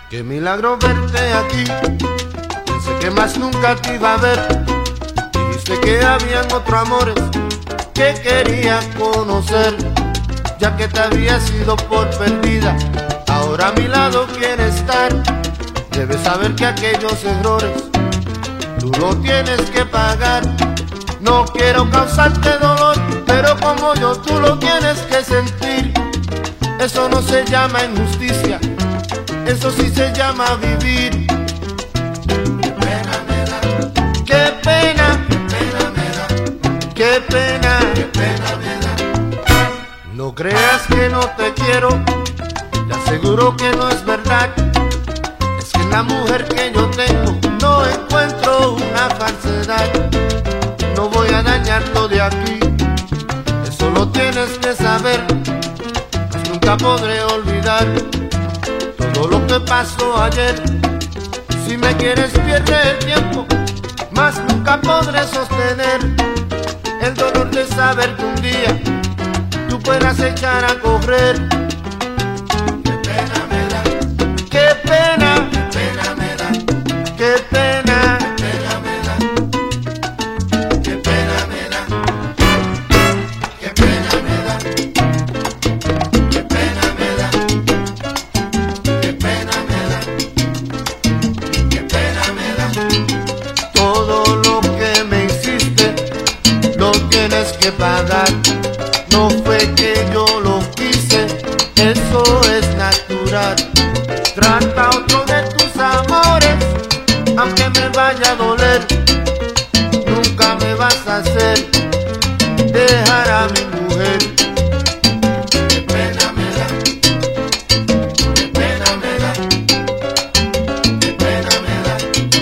Qué milagro verte aquí. Pensé que más nunca te iba a ver. Dijiste que habían otros amores que quería conocer. Ya que te habías ido por perdida, ahora a mi lado quieres estar. Debes saber que aquellos errores tú lo tienes que pagar. No quiero causarte dolor, pero como yo tú lo tienes que sentir. Eso no se llama injusticia, eso sí se llama vivir. Qué pena me da, qué pena, qué pena me da, qué pena, qué pena me da. No creas que no te quiero, te aseguro que no es verdad. Es que en la mujer que yo tengo no encuentro una falsedad. No voy a dañarlo de aquí, eso lo tienes que saber. Pues nunca podré olvidar todo lo que pasó ayer. Si me quieres pierde el tiempo, mas nunca podré sostener el dolor de saber que un día tú puedas echar a correr. Qué pena me da, qué pena, qué pena me da, qué pena, qué pena me da, qué pena me da, qué pena me da, qué pena me da, qué pena me da, qué pena me da. Todo lo que me hiciste lo tienes que pagar. No fue que yo lo quise, eso es natural. Trata otro de tus amores, aunque me vaya a doler. Nunca me vas a hacer dejar a mi mujer. Qué pena me da, qué pena me da, qué pena me da,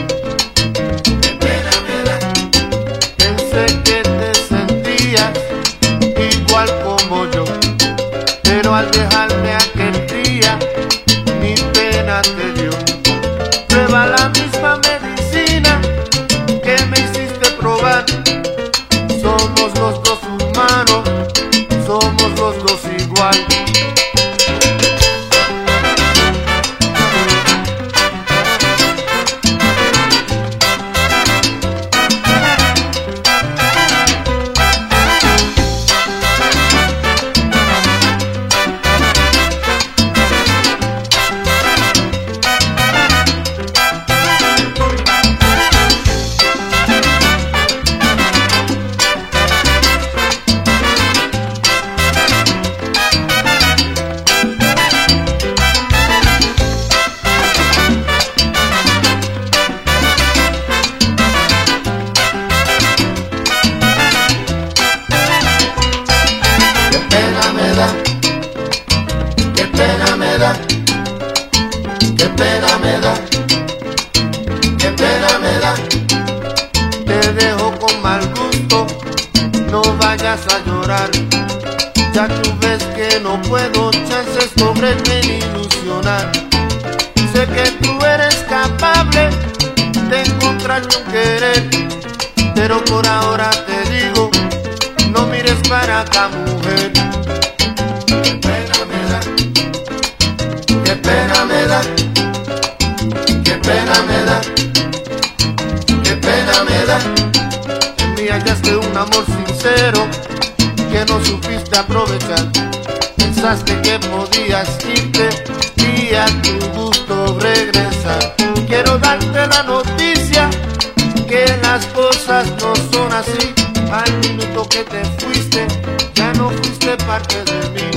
qué pena me da. Pensé que te sentías igual como yo, pero al dejarme aquel día mi pena te dio. Prueba la misma medicina que me hiciste probar. Somos los dos humanos, somos los dos igual. Qué pena me da, qué pena me da, qué pena me da. Te dejo con mal gusto, no vayas a llorar. Ya tú ves que no puedo chances correrme ni ilusionar. Sé que tú eres capaz de encontrar un querer, pero por ahora te digo, no mires para acá, mujer. Qué pena me da, qué pena me da, qué pena me da. En mí hallaste un amor sincero que no supiste aprovechar. Pensaste que podías irte y a tu gusto regresar. Quiero darte la noticia que las cosas no son así. Al minuto que te fuiste, ya no fuiste parte de mí.